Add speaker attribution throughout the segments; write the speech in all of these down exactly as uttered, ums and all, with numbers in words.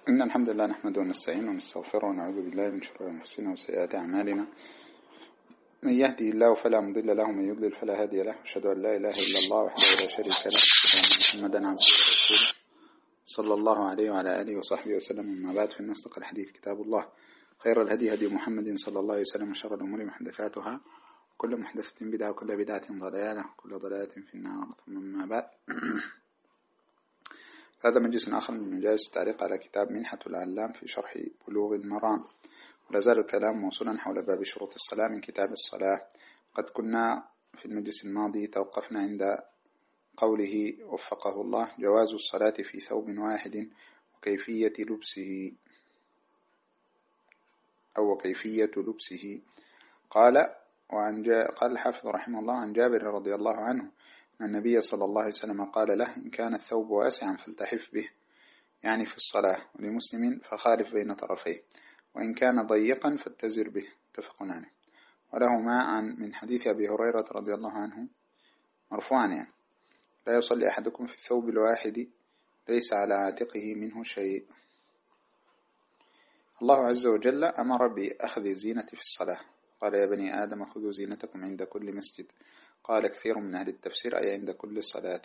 Speaker 1: إن الحمد لله نحمده ونستعينه ونستغفره ونعوذ بالله من شرور أنفسنا وسيئات أعمالنا. من يهدي الله فلا مضل له ومن يضلل فلا هادي له. أشهد أن لا إله إلا الله وحده لا شريك له وأشهد أن محمدا عبده ورسوله صلى الله عليه وعلى آله وصحبه وسلم. أما بعد، فإن أصدق الحديث كتاب الله، خير الهدي هدي محمد صلى الله عليه وسلم، وشر الأمور محدثاتها، وكل محدثة بدعة وكل بدعة ضلالة وكل ضلالة في النار. ثم أما بعد، هذا مجلس آخر من مجالس التعليق على كتاب منحة العلام في شرح بلوغ المرام، ولا زال الكلام موصولا حول باب شروط الصلاة من كتاب الصلاة. قد كنا في المجلس الماضي توقفنا عند قوله وفقه الله: جواز الصلاة في ثوب واحد وكيفية لبسه أو كيفية لبسه. قال وعن جا قال الحافظ رحمه الله: عن جابر رضي الله عنه أن النبي صلى الله عليه وسلم قال له: إن كان الثوب واسعا فالتحف به، يعني في الصلاة. ولمسلم: فخالف بين طرفيه، وإن كان ضيقا فاتزر به. متفق عليه. ولهما عن من حديث أبي هريرة رضي الله عنه مرفوعا يعني: لا يصلي أحدكم في الثوب الواحد ليس على عاتقه منه شيء. الله عز وجل أمر بأخذ الزينة في الصلاة، قال: يا بني آدم خذوا زينتكم عند كل مسجد. قال كثير من أهل التفسير: أي عند كل صلاة.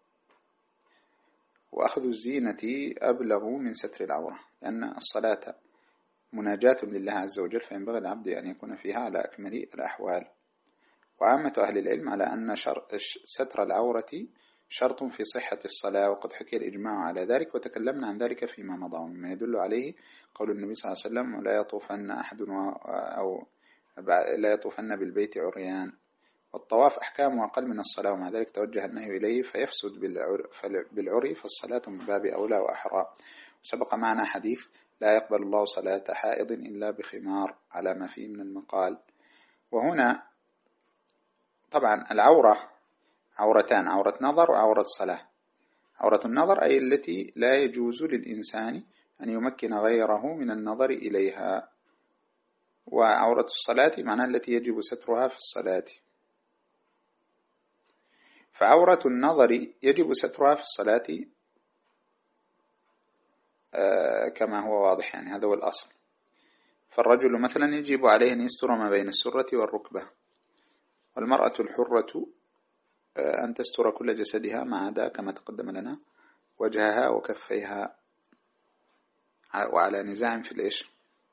Speaker 1: وأخذ الزينة أبلغ من ستر العورة، لأن الصلاة مناجاة لله عز وجل، فينبغي العبد أن يكون فيها على أكمل الأحوال. وعامة أهل العلم على أن ستر العورة شرط في صحة الصلاة، وقد حكي الإجماع على ذلك، وتكلمنا عن ذلك فيما مضى. مما يدل عليه قول النبي صلى الله عليه وسلم: لا يطوفن أحد أو لا يطوفن بالبيت عريان. والطواف أحكامه أقل من الصلاة، ومع ذلك توجه النهي إليه فيفسد بالعري، فالصلاة من باب أولى وأحرى. وسبق معنا حديث: لا يقبل الله صلاة حائض إلا بخمار، على ما فيه من المقال. وهنا طبعا العورة عورتان: عورة نظر وعورة صلاة. عورة النظر أي التي لا يجوز للإنسان أن يمكن غيره من النظر إليها، وعورة الصلاة معناها التي يجب سترها في الصلاة. فعورة النظر يجب سترها في الصلاة آه كما هو واضح، يعني هذا هو الأصل. فالرجل مثلا يجب عليه أن يستر ما بين السرة والركبة، والمرأة الحرة آه أن تستر كل جسدها ما عدا كما تقدم لنا وجهها وكفيها. وعلى نزاع في الإيش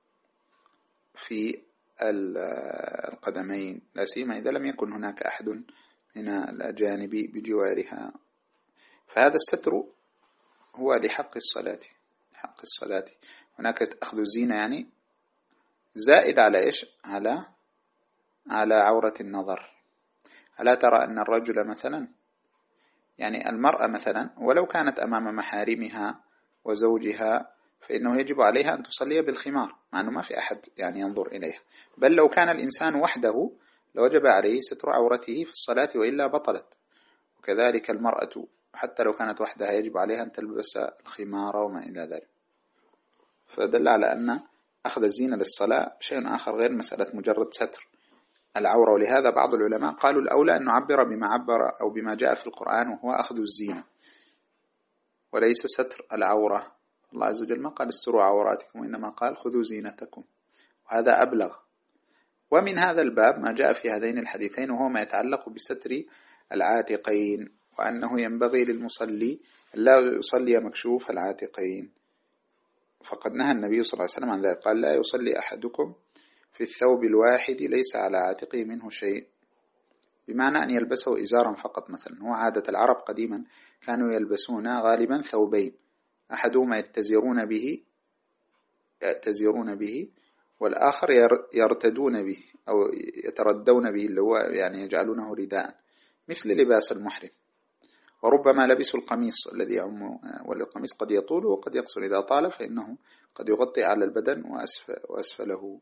Speaker 1: في القدمين، لا سيما إذا لم يكن هناك أحد من الأجانب بجوارها. فهذا الستر هو لحق الصلاة، حق الصلاة. هناك أخذ الزينة يعني زائد على إيش على على عورة النظر. ألا ترى أن الرجل مثلا، يعني المرأة مثلا ولو كانت أمام محارمها وزوجها فإنه يجب عليها أن تصلي بالخمار، مع أنه ما في أحد يعني ينظر إليها. بل لو كان الإنسان وحده لوجب عليه ستر عورته في الصلاة، وإلا بطلت. وكذلك المرأة حتى لو كانت وحدها يجب عليها أن تلبس الخمار وما إلى ذلك. فدل على أن أخذ الزينة للصلاة شيء آخر غير مسألة مجرد ستر العورة. ولهذا بعض العلماء قالوا الأولى أن نعبر بما عبر أو بما جاء في القرآن، وهو أخذ الزينة وليس ستر العورة. الله عز وجل ما قال استروا عوراتكم، وإنما قال خذوا زينتكم، وهذا أبلغ. ومن هذا الباب ما جاء في هذين الحديثين، وهو ما يتعلق بستر العاتقين، وأنه ينبغي للمصلي لا يصلي مكشوف العاتقين. فقد نهى النبي صلى الله عليه وسلم عن ذلك، قال: لا يصلي أحدكم في الثوب الواحد ليس على عاتقه منه شيء، بمعنى أن يلبسه إزارا فقط. مثلا هو عادة العرب قديما كانوا يلبسون غالبا ثوبين، أحدهما يتزرون به يتزرون به والآخر يرتدون به أو يتردون به، اللي هو يعني يجعلونه رداء مثل لباس المحرم. وربما لبسوا القميص الذي يعم، والقميص قد يطول وقد يقصر، إذا طال فإنه قد يغطي على البدن وأسفله.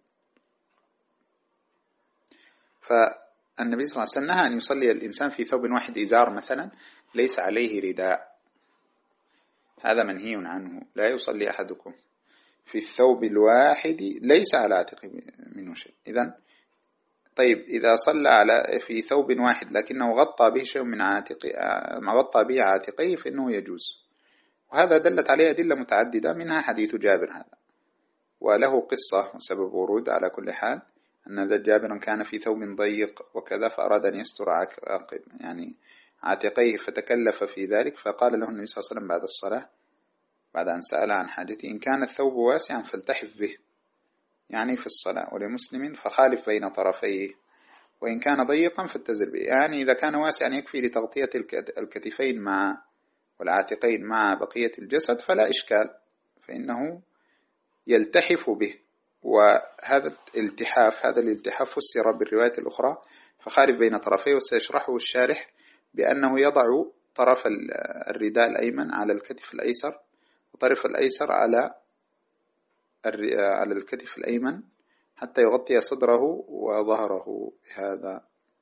Speaker 1: فالنبي صلى الله عليه وسلم نهى أن يصلي الإنسان في ثوب واحد إزار مثلا ليس عليه رداء، هذا منهي عنه. لا يصلي أحدكم في الثوب الواحد ليس على عاتقه منه شيء. إذن طيب إذا صلى على في ثوب واحد لكنه غطى به شيء من عاتقه، غطى به عاتقيه، فإنه يجوز. وهذا دلت عليه أدلة متعددة، منها حديث جابر هذا، وله قصة وسبب ورود. على كل حال أن ذا جابر كان في ثوب ضيق وكذا، فأراد أن يستر عقب يعني عاتقيه، فتكلف في ذلك، فقال له النبي صلى الله عليه وسلم بعد الصلاة بعد أن سأل عن حاجته: إن كان الثوب واسعا فالتحف به، يعني في الصلاة. ولمسلم: فخالف بين طرفيه، وإن كان ضيقا فاتزر به، يعني إذا كان واسعا يكفي لتغطية الكتفين مع والعاتقين مع بقية الجسد فلا إشكال، فإنه يلتحف به. وهذا الالتحاف هذا الالتحاف فسر بالرواية الأخرى فخالف بين طرفيه، وسيشرحه الشارح بأنه يضع طرف الرداء الأيمن على الكتف الأيسر، وطرف الأيسر على على الكتف الأيمن حتى يغطي صدره وظهره بهذا.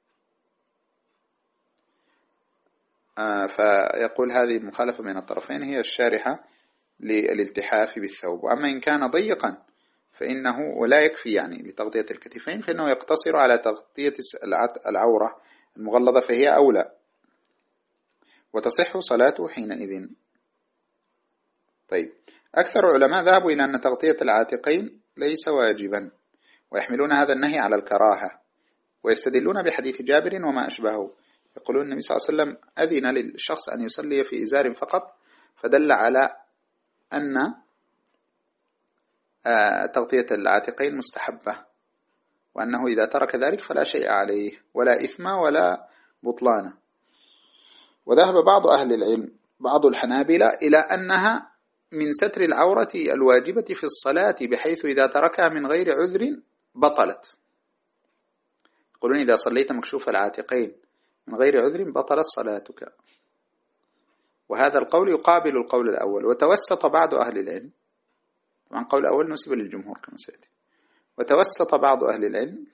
Speaker 1: آه فيقول هذه المخالفة بين الطرفين هي الشارحة للالتحاف بالثوب. وأما إن كان ضيقا فإنه ولا يكفي يعني لتغطية الكتفين، فإنه يقتصر على تغطية العورة المغلظة، فهي أولى، وتصح صلاته حينئذ. طيب، أكثر علماء ذهبوا إلى أن تغطية العاتقين ليس واجبا، ويحملون هذا النهي على الكراهة، ويستدلون بحديث جابر وما أشبهه. يقولون النبي صلى الله عليه وسلم أذن للشخص أن يصلي في إزار فقط، فدل على أن تغطية العاتقين مستحبة، وأنه إذا ترك ذلك فلا شيء عليه ولا إثم ولا بطلان. وذهب بعض أهل العلم بعض الحنابلة إلى أنها من ستر العورة الواجبة في الصلاة، بحيث إذا تركها من غير عذر بطلت. يقولون إذا صليت مكشوف العاتقين من غير عذر بطلت صلاتك، وهذا القول يقابل القول الأول. وتوسط بعض أهل العلم، طبعا قول الأول نسب للجمهور كما سيأتي، وتوسط بعض أهل العلم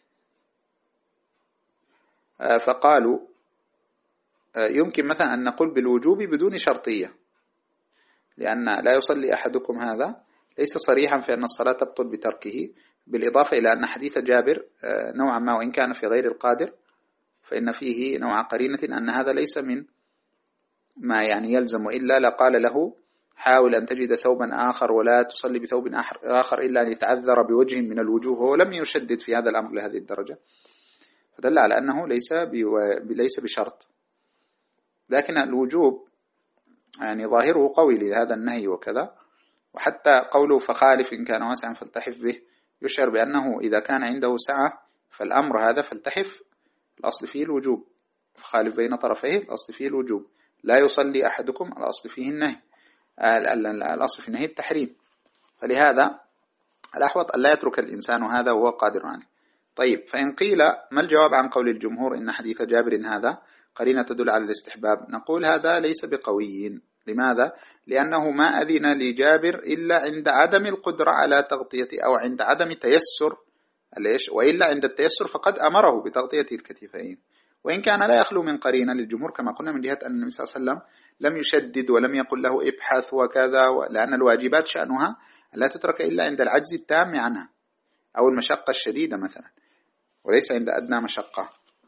Speaker 1: فقالوا يمكن مثلا أن نقول بالوجوب بدون شرطية، لأن لا يصلي أحدكم هذا ليس صريحا في أن الصلاة تبطل بتركه، بالإضافة إلى أن حديث جابر نوعا ما وإن كان في غير القادر فإن فيه نوع قرينة أن هذا ليس من ما يعني يلزم، إلا لقال له حاول أن تجد ثوبا آخر ولا تصلي بثوب آخر إلا أن يتعذر بوجه من الوجوه، هو لم يشدد في هذا الأمر لهذه الدرجة، فدل على أنه ليس ليس بشرط. لكن الوجوب يعني ظاهره قوي لهذا النهي وكذا، وحتى قوله فخالف إن كان واسعا فالتحف به يشعر بأنه إذا كان عنده سعة فالأمر هذا فالتحف الأصل فيه الوجوب، فخالف بين طرفيه الأصل فيه الوجوب، لا يصلي أحدكم الأصل فيه النهي، الأصل في النهي التحريم، فلهذا الأحوط أن لا يترك الإنسان هذا وهو قادر عليه. طيب، فإن قيل ما الجواب عن قول الجمهور إن حديث جابر هذا قرينة تدل على الاستحباب؟ نقول هذا ليس بقوي. لماذا؟ لأنه ما أذن لجابر إلا عند عدم القدرة على تغطية أو عند عدم تيسر، وإلا عند التيسر فقد أمره بتغطية الكتفين، وإن كان لا يخلو من قرينة للجمهور كما قلنا من جهة أن النبي صلى الله عليه وسلم لم يشدد ولم يقل له ابحث وكذا، لأن الواجبات شأنها لا تترك إلا عند العجز التام عنها أو المشقة الشديدة مثلا، وليس عند أدنى مشقة.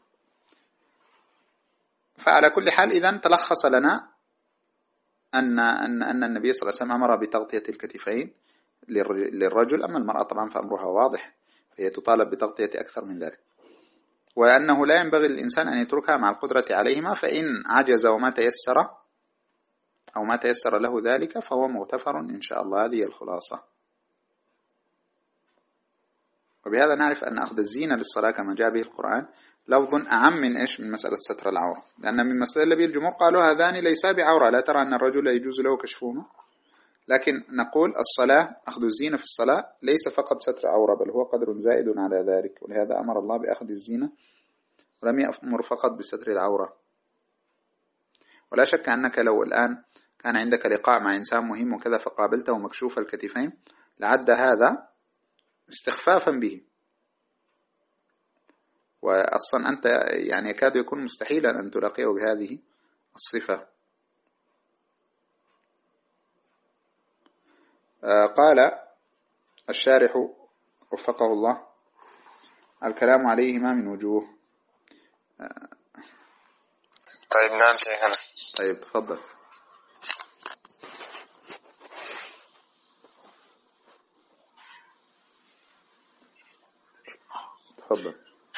Speaker 1: فعلى كل حال إذن تلخص لنا أن أن أن النبي صلى الله عليه وسلم أمر بتغطية الكتفين للرجل، أما المرأة طبعا فأمرها واضح، فهي تطالب بتغطية أكثر من ذلك، وأنه لا ينبغي للإنسان أن يتركها مع القدرة عليهما، فإن عجز وما تيسر أو ما تيسر له ذلك فهو مغتفر إن شاء الله. هذه الخلاصة. وبهذا نعرف أن أخذ الزينة للصلاة كما جاء به القرآن لفظ أعم من إيش من مسألة ستر العورة، لأن من مسألة به الجمهور قالوا هذان ليس بعورة، لا ترى أن الرجل يجوز له كشفهما، لكن نقول الصلاة أخذ الزينة في الصلاة ليس فقط ستر عورة، بل هو قدر زائد على ذلك، ولهذا أمر الله بأخذ الزينة ولم يأمر فقط بستر العورة. ولا شك أنك لو الآن كان عندك لقاء مع إنسان مهم وكذا فقابلته مكشوف الكتفين لعد هذا استخفافا به، وأصلا أنت يعني يكاد يكون مستحيلا أن تلاقيه بهذه الصفة. قال الشارح وفقه الله الكلام عليهما من وجوه.
Speaker 2: طيب نعم شيخنا.
Speaker 1: طيب تفضل. تفضل.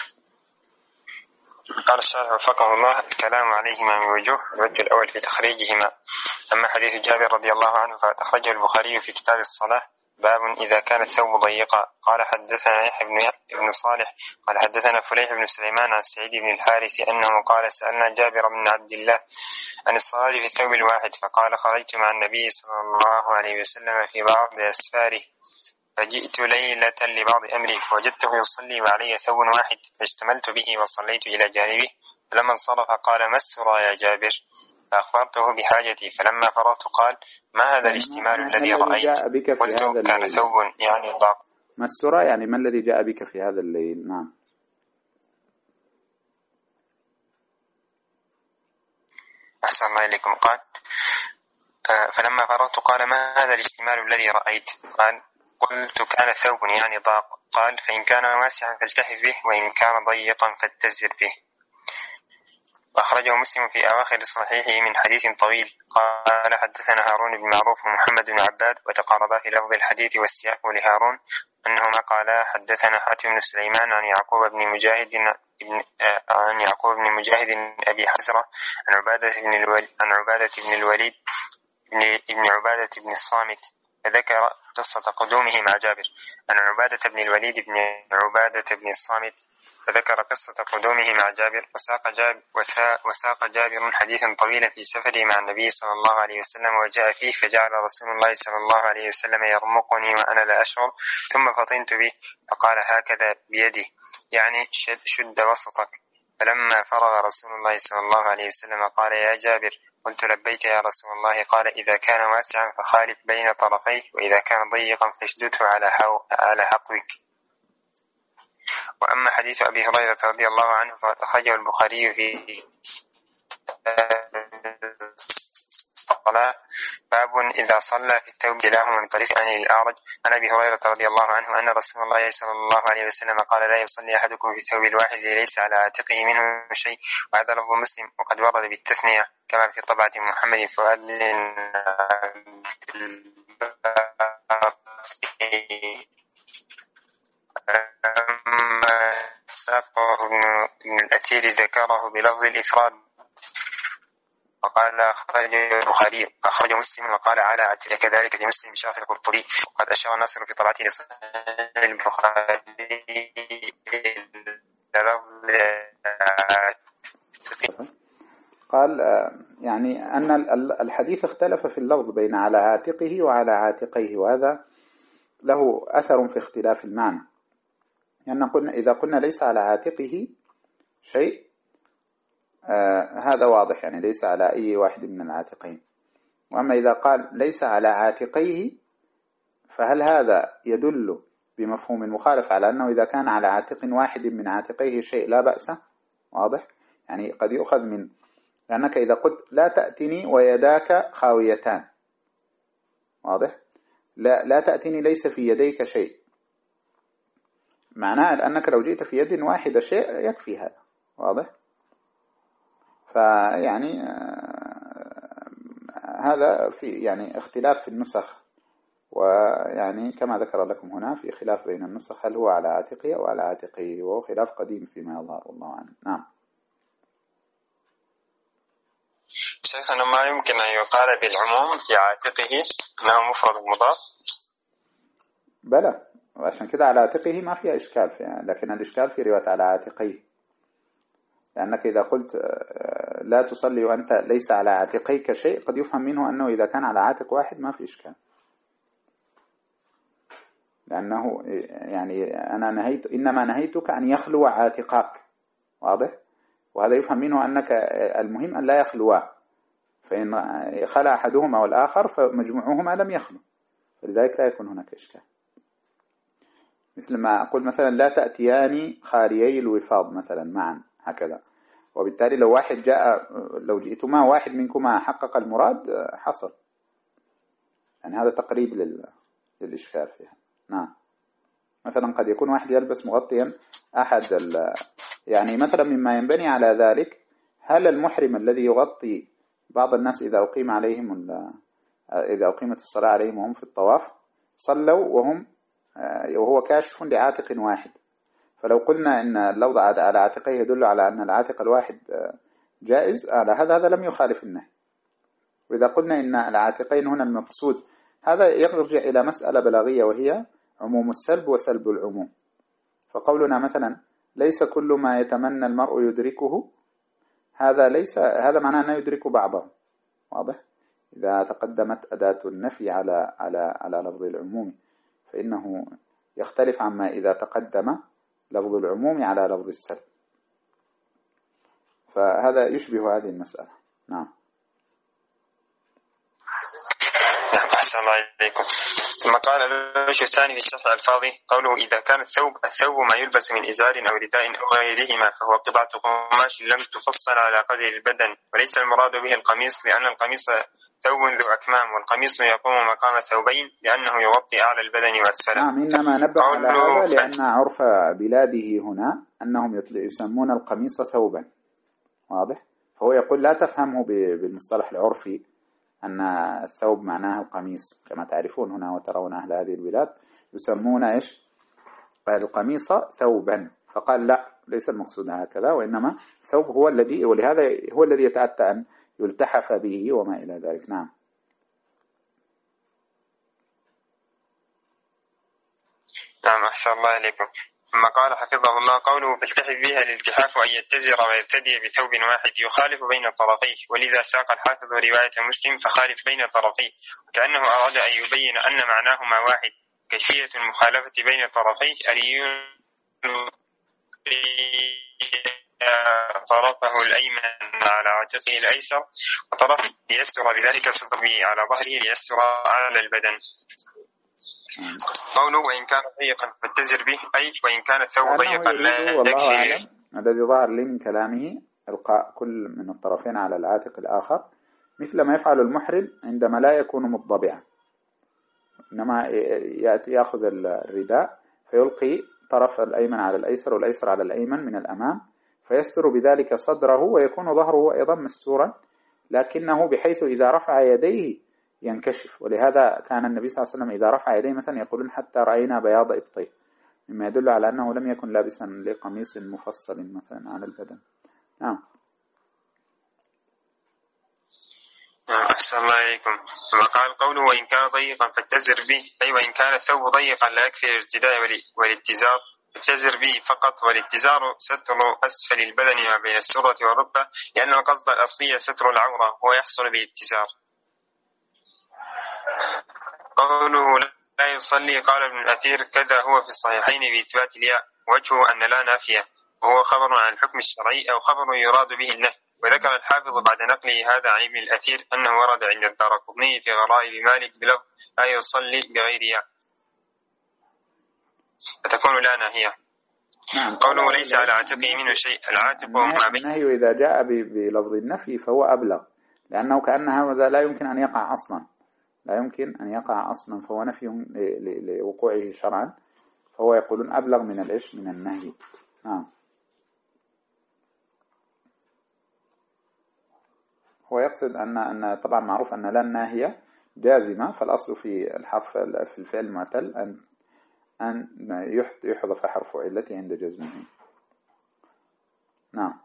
Speaker 2: قال الشارح وفقه الله: الكلام عليهما من وجوه. الوجه الأول في تخريجهما. أما حديث جابر رضي الله عنه فأخرجه البخاري في كتاب الصلاة باب إذا كان الثوب ضيقا. قال حدثنا يحيى بن صالح قال حدثنا فليح بن سليمان عن سعيد بن الحارث أنه قال: سألنا جابر بن عبد الله عن الصلاة في الثوب الواحد، فقال: خرجت مع النبي صلى الله عليه وسلم في بعض أسفاره، فجئت ليلة لبعض أمري فوجدته يصلي وعلي ثوب واحد، فاشتملت به وصليت إلى جانبه، فلما انصرف قال: ما السرى يا جابر؟ فأخبرته بحاجتي، فلما فرغت قال: ما هذا الاشتمال الذي رأيت؟ قلت: كان ثوب يعني ضاق.
Speaker 1: ما السرى يعني ما الذي جاء بك في هذا الليل؟ نعم.
Speaker 2: أحسن الله إليكم. قال: فلما فرغت قال: ما هذا الاشتمال الذي رأيت؟ قال: قلت: كان ثوب يعني ضاق. قال: فإن كان واسعا فالتحف به، وإن كان ضيقا فاتزر به. وأخرجه مسلم في أواخر صحيحه من حديث طويل. قال: حدثنا هارون بن معروف ومحمد بن عباد، وتقاربا في لفظ الحديث والسياق لهارون أنهما قالا: حدثنا حاتم بن سليمان عن يعقوب بن مجاهد ابن عن يعقوب بن مجاهد أبي حزرة عن عبادة بن الوليد عن عبادة بن الوليد ابن عبادة بن الصامت، فذكر قصة قدومه مع جابر. عن عبادة بن الوليد بن عبادة بن الصامت فذكر قصة قدومه مع جابر. وساق جابر, وساق جابر حديثا طويلا في سفره مع النبي صلى الله عليه وسلم، وجاء فيه: فجعل رسول الله صلى الله عليه وسلم يرمقني وأنا لا أشعر، ثم فطنت به فقال: هكذا بيده، يعني شد, شد وسطك. فلما فرغ رسول الله صلى الله عليه وسلم قال: يا جابر. قلت: لبيك يا رسول الله. قال: إذا كان واسعا فخالف بين طرفيه، وإذا كان ضيقا فاشدده على على حقوك. وأما حديث أبي هريرة رضي الله عنه فقد أخرجه البخاري في الصلاة باب إذا صلى في الثوب كلاهما من طريق عن الأعرج عن أبي هريرة رضي الله عنه أن رسول الله صلى الله عليه وسلم قال: لا يصلي أحدكم في الثوب الواحد ليس على عاتقه منه شيء. وهذا لفظ مسلم، وقد ورد بالتثنية كما في طبعة محمد فؤاد ساقه ابن الأثير ذكره بلفظ الإفراد، وقال: أخرجه البخاري أخرجه مسلم وقال: على عتل. كذلك لمسلم بشرح القرطبي. وقد أشار الناصر في طبعته لصحيح البخاري
Speaker 1: قال يعني أن الحديث اختلف في اللفظ بين على عاتقه وعلى عاتقيه، وهذا له أثر في اختلاف المعنى. لأن يعني قلنا إذا قلنا ليس على عاتقه شيء آه هذا واضح، يعني ليس على أي واحد من العاتقين. وأما إذا قال ليس على عاتقيه فهل هذا يدل بمفهوم المخالف على أنه إذا كان على عاتق واحد من عاتقيه شيء لا بأس؟ واضح؟ يعني قد يؤخذ من لأنك إذا قلت لا تأتني ويداك خاويتان، واضح؟ لا, لا تأتني ليس في يديك شيء، معناه أنك لو جئت في يد واحدة شيء يكفي هذا، واضح؟ فيعني هذا في يعني اختلاف في النسخ، ويعني كما ذكر لكم هنا في خلاف بين النسخ هل هو على عاتقه أو على عاتقه، وهو خلاف قديم فيما يظهر والله عنه. نعم
Speaker 2: شيخنا، ما يمكن أن يقال بالعموم في عاتقه أنه مفرد مضاف؟
Speaker 1: بلى، وعشان كده على عاتقه ما فيها إشكال فيها، لكن الإشكال في رواية على عاتقيه، لأنك إذا قلت لا تصلي وأنت ليس على عاتقيك شيء قد يفهم منه أنه إذا كان على عاتق واحد ما في إشكال، لأنه يعني أنا نهيت إنما نهيتك أن يخلو عاتقاك، واضح؟ وهذا يفهم منه أنك المهم أن لا يخلوا، فإن خلى أحدهما والآخر فمجموعهما لم يخلو، فلذلك لا يكون هناك إشكال. مثل ما أقول مثلا لا تأتياني خاليي الوفاض مثلا معا هكذا، وبالتالي لو واحد جاء لو جئتما واحد منكما حقق المراد حصل، يعني هذا تقريب لل... للإشكال فيها. نعم مثلا قد يكون واحد يلبس مغطيا أحد ال... يعني مثلا مما ينبني على ذلك هل المحرم الذي يغطي بعض الناس إذا أقيم عليهم ال... إذا أقيمت الصلاة عليهم وهم في الطواف صلوا وهم وهو كاشف لعاتق واحد، فلو قلنا إن اللفظ على عاتقيه يدل على أن العاتق الواحد جائز، على هذا هذا لم يخالف النهي. وإذا قلنا إن العاتقين هنا المقصود، هذا يرجع إلى مسألة بلاغية وهي عموم السلب وسلب العموم. فقولنا مثلا ليس كل ما يتمنى المرء يدركه، هذا ليس هذا معناه أنه يدرك بعضه، واضح؟ إذا تقدمت أداة النفي على على على لفظ العموم فإنه يختلف عما إذا تقدم لفظ العموم على لفظ السلب. فهذا يشبه هذه المسألة. نعم.
Speaker 2: أحسن الله إليكم. ثم قال الوجه الثاني في الشرح الألفاظي قوله إذا كان الثوب الثوب ما يلبس من إزار أو رداء أو غيرهما فهو قطعة قماش لم تفصل على قدر البدن، وليس المراد به القميص لأن القميص ثوب ذو أكمام، والقميص يقوم مقام الثوبين لأنه يغطي أعلى البدن وأسفله.
Speaker 1: نعم، إنما نبه على هذا لأن عرف بلاده هنا أنهم يسمون القميص ثوبا، واضح؟ فهو يقول لا تفهمه بالمصطلح العرفي أن الثوب معناه القميص كما تعرفون هنا وترون أهل هذه البلاد يسمون إيش القميص ثوبا، فقال لا، ليس المقصود هكذا، وإنما ثوب هو الذي ولهذا هو الذي يتأتى أن يلتحف به وما إلى ذلك. نعم.
Speaker 2: نعم أحسن الله إليكم. ثم قال حفظه الله قوله فالتحف بها الالتحاف أن يتزر ويرتدي بثوب واحد يخالف بين طرفيه، ولذا ساق الحافظ رواية مسلم فخالف بين طرفيه، وكأنه أراد أن يبين أن معناهما واحد. كيفية المخالفة بين طرفيه أن طرفه الأيمن على عاتقه الأيسر وطرف ليستر بذلك صدره على ظهره ليستر على البدن. قوله وإن كان ضيقا فاتزر به، أي وإن كان الثوب ضيقا لا يكفي.
Speaker 1: الذي ظهر لي من كلامه إلقاء كل من الطرفين على العاتق الآخر مثل ما يفعل المحرم عندما لا يكون مضبعا، إنما يأتي يأخذ الرداء فيلقي طرف الأيمن على الأيسر والأيسر على الأيمن من الأمام فيستر بذلك صدره ويكون ظهره أيضا مستورا، لكنه بحيث إذا رفع يديه ينكشف. ولهذا كان النبي صلى الله عليه وسلم إذا رفع يديه مثلا يقولون حتى رأينا بياض إبطيه، مما يدل على أنه لم يكن لابسا لقميص مفصل مثلا على البدن. نعم.
Speaker 2: أحسن الله إليكم. ثم قال قوله وإن كان ضيقا فاتزر به، أي وإن كان الثوب ضيقا لا يكفي الارتداء والاتزار فاتزر به فقط، والاتزار ستر أسفل البدن ما بين السرة والركبة، لأن القصد الأصلي ستر العورة ويحصل بالاتزار. قوله لا يصلي قال ابن الأثير كذا هو في الصحيحين بإثبات الياء، وجهه أن لا نافية وهو خبر عن الحكم الشرعي أو خبر يراد به النهي. وذكر الحافظ بعد نقله هذا عن ابن الأثير أنه ورد عند الدارقطني في غرائب مالك بلفظ لا يصلي بغير ياء فتكون لا ناهية.
Speaker 1: نعم.
Speaker 2: قوله ليس على عاتقه منه شيء، العاتق ما بين
Speaker 1: النهي إذا جاء بلفظ النفي فهو أبلغ، لأنه كأن هذا لا يمكن أن يقع أصلا، لا يمكن أن يقع أصلا، فهو نفي لوقوعه شرعا، فهو يقولون أبلغ من الإيش من النهي. نعم. هو يقصد أن أن طبعا معروف أن لا الناهية جازمة، فالأصل في الحرف في الفعل المعتل أن أن يحذف حرف علته عند جزمه. نعم.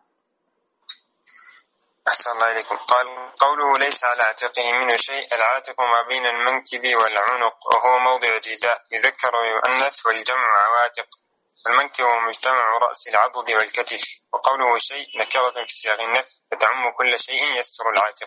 Speaker 2: أحسن الله إليكم. قال قوله ليس على عاتقه منه شيء، العاتق ما بين المنكب والعنق وهو موضع الرداء، يذكر ويؤنث والجمع عواتق، والمنكب مجتمع رأس العضد والكتف. وقوله شيء نكرة في سياق النفي فتعم كل شيء يستر العاتق.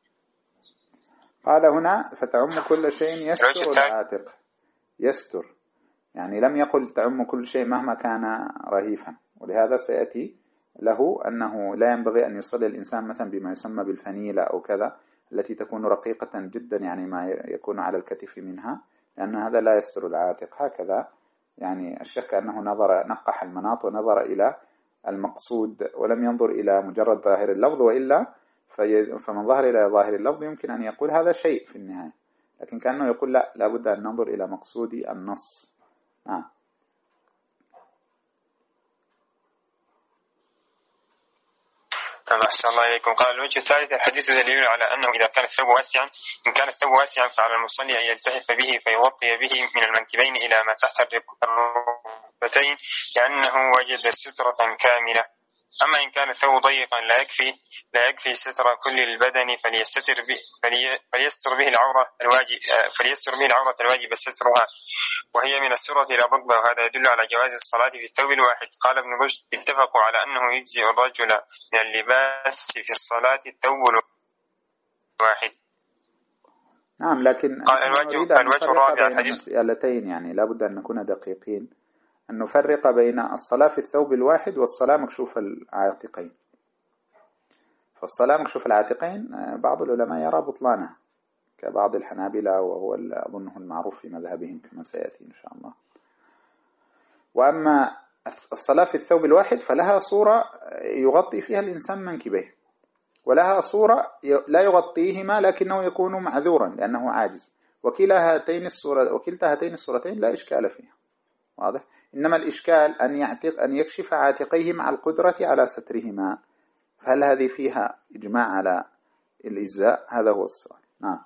Speaker 1: قال هنا فتعم كل شيء يستر العاتق، يستر يعني لم يقل تعم كل شيء مهما كان رهيفا، ولهذا سيأتي له أنه لا ينبغي أن يصلي الإنسان مثلا بما يسمى بالفنيلة أو كذا التي تكون رقيقة جدا، يعني ما يكون على الكتف منها، لأن هذا لا يستر العاتق. هكذا يعني الشك أنه نظر نقح المناط ونظر إلى المقصود ولم ينظر إلى مجرد ظاهر اللفظ، وإلا فمن ظهر إلى ظاهر اللفظ يمكن أن يقول هذا شيء في النهاية، لكن كأنه يقول لا، لابد أن ننظر إلى مقصود النص. نعم.
Speaker 2: أحسن الله إليكم. قال الوجه الثالث الحديث دليل على أنه إذا كان الثوب واسعا إن كان الثوب واسعا فعلى المصلي أن يلتحف به فيغطي به من المنكبين إلى ما تحت الركبتين لأنه وجد سترة كاملة. أما إن كان الثوب ضيقا لا يكفي لا يكفي ستر كل البدن فليستر به فليستر به العورة الواجب فليستر به العورة الواجب سترها، وهي من السرة إلى الركبة، وهذا يدل على جواز الصلاة في الثوب الواحد. قال ابن رشد: اتفقوا على أنه يجزئ الرجل من اللباس في الصلاة الثوب الواحد.
Speaker 1: نعم، لكن
Speaker 2: قال الوجه, الوجه الرابع
Speaker 1: بين المسألتين، يعني لابد أن نكون دقيقين، أن نفرق بين الصلاة في الثوب الواحد والصلاة مكشوف العاتقين. فالصلاة مكشوف العاتقين بعض العلماء يرى بطلانها كبعض الحنابلة، وهو أظنه المعروف في مذهبهم كما سيأتي إن شاء الله. وأما الصلاة في الثوب الواحد فلها صورة يغطي فيها الإنسان منكبيه، ولها صورة لا يغطيهما لكنه يكون معذورا لأنه عاجز، وكلا هاتين الصورة وكلتا هاتين الصورتين لا إشكال فيها، واضح؟ إنما الإشكال أن يعتق أن يكشف عاتقيه مع القدرة على سترهما، هل هذه فيها إجماع على الإجزاء؟ هذا هو السؤال. نعم.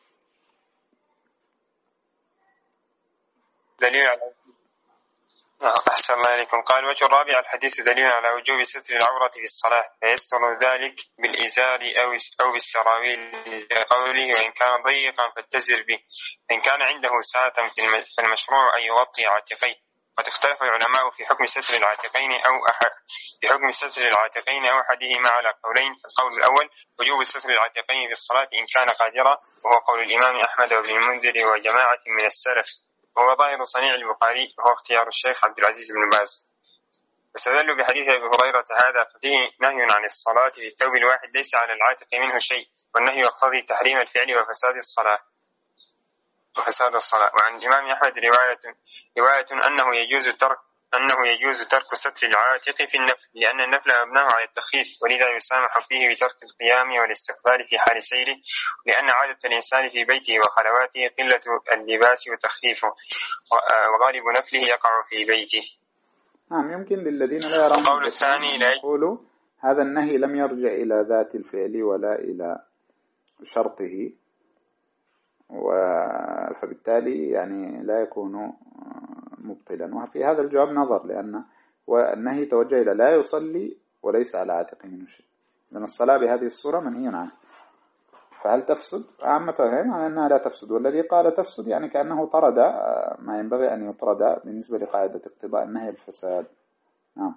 Speaker 2: دليل على أحسن الله إليكم. قال الوجه الرابع: الحديث دليل على وجوب ستر العورة في الصلاة، فيستر ذلك بالإزار أو أو بالسراويل لقوله: وإن كان ضيقا فاتزر به. إن كان عنده ساعة فالمشروع أن يغطي عاتقيه. قد اختلف العلماء في حكم ستر العاتقين أو أحد في حكم ستر العاتقين أو أحدهما على قولين. القول الأول: وجوب ستر العاتقين في الصلاة إن كان قادرا، وهو قول الإمام أحمد وابن المنذر وجماعة من السلف، وهو ظاهر صنيع البخاري، وهو اختيار الشيخ عبد العزيز بن باز. واستدلوا بحديث أبي هريرة هذا، ففيه نهي عن الصلاة في الثوب الواحد ليس على العاتق منه شيء، والنهي يقتضي تحريم الفعل وفساد الصلاة وفساد الصلاة. وعن الإمام أحمد رواية رواية أنه يجوز ترك أنه يجوز ترك ستر العاتق في النفل، لأن النفل مبناه على التخفيف، ولذا يسامح فيه بترك القيام والاستقبال في حال سيره، لأن عادة الإنسان في بيته وخلواته قلة اللباس وتخفيفه، وغالب نفله يقع في بيته.
Speaker 1: نعم، يمكن للذين لا يرون
Speaker 2: القول الثاني لا
Speaker 1: يقولوا هذا النهي لم يرجع إلى ذات الفعل ولا إلى شرطه، فبالتالي يعني لا يكون مبطلا. وفي هذا الجواب نظر، لأن والنهي توجه إلى لا يصلي وليس على عاتقه منه شيء، لأن الصلاة بهذه الصورة منهي عنها. فهل تفسد؟ عامة العلم على أنها لا تفسد، والذي قال تفسد يعني كأنه طرد ما ينبغي أن يطرد بالنسبة لقاعدة اقتضاء النهي الفساد. نعم.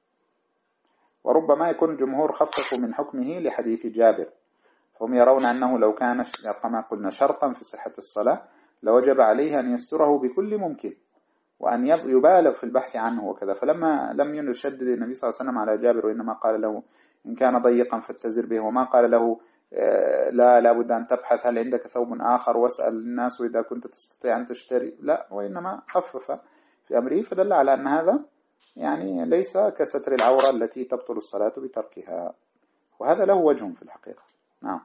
Speaker 1: وربما يكون الجمهور خففوا من حكمه لحديث جابر، هم يرون أنه لو كان كما قلنا شرطا في صحة الصلاة لوجب عليه أن يستره بكل ممكن، وأن يبالغ في البحث عنه وكذا. فلما لم يشدد النبي صلى الله عليه وسلم على جابر، وإنما قال له إن كان ضيقا فاتزر به، وما قال له لا لابد أن تبحث هل عندك ثوب آخر واسأل الناس وإذا كنت تستطيع أن تشتري، لا، وإنما خفف في أمره، فدل على أن هذا يعني ليس كستر العورة التي تبطل الصلاة بتركها، وهذا له وجه في الحقيقة. نعم.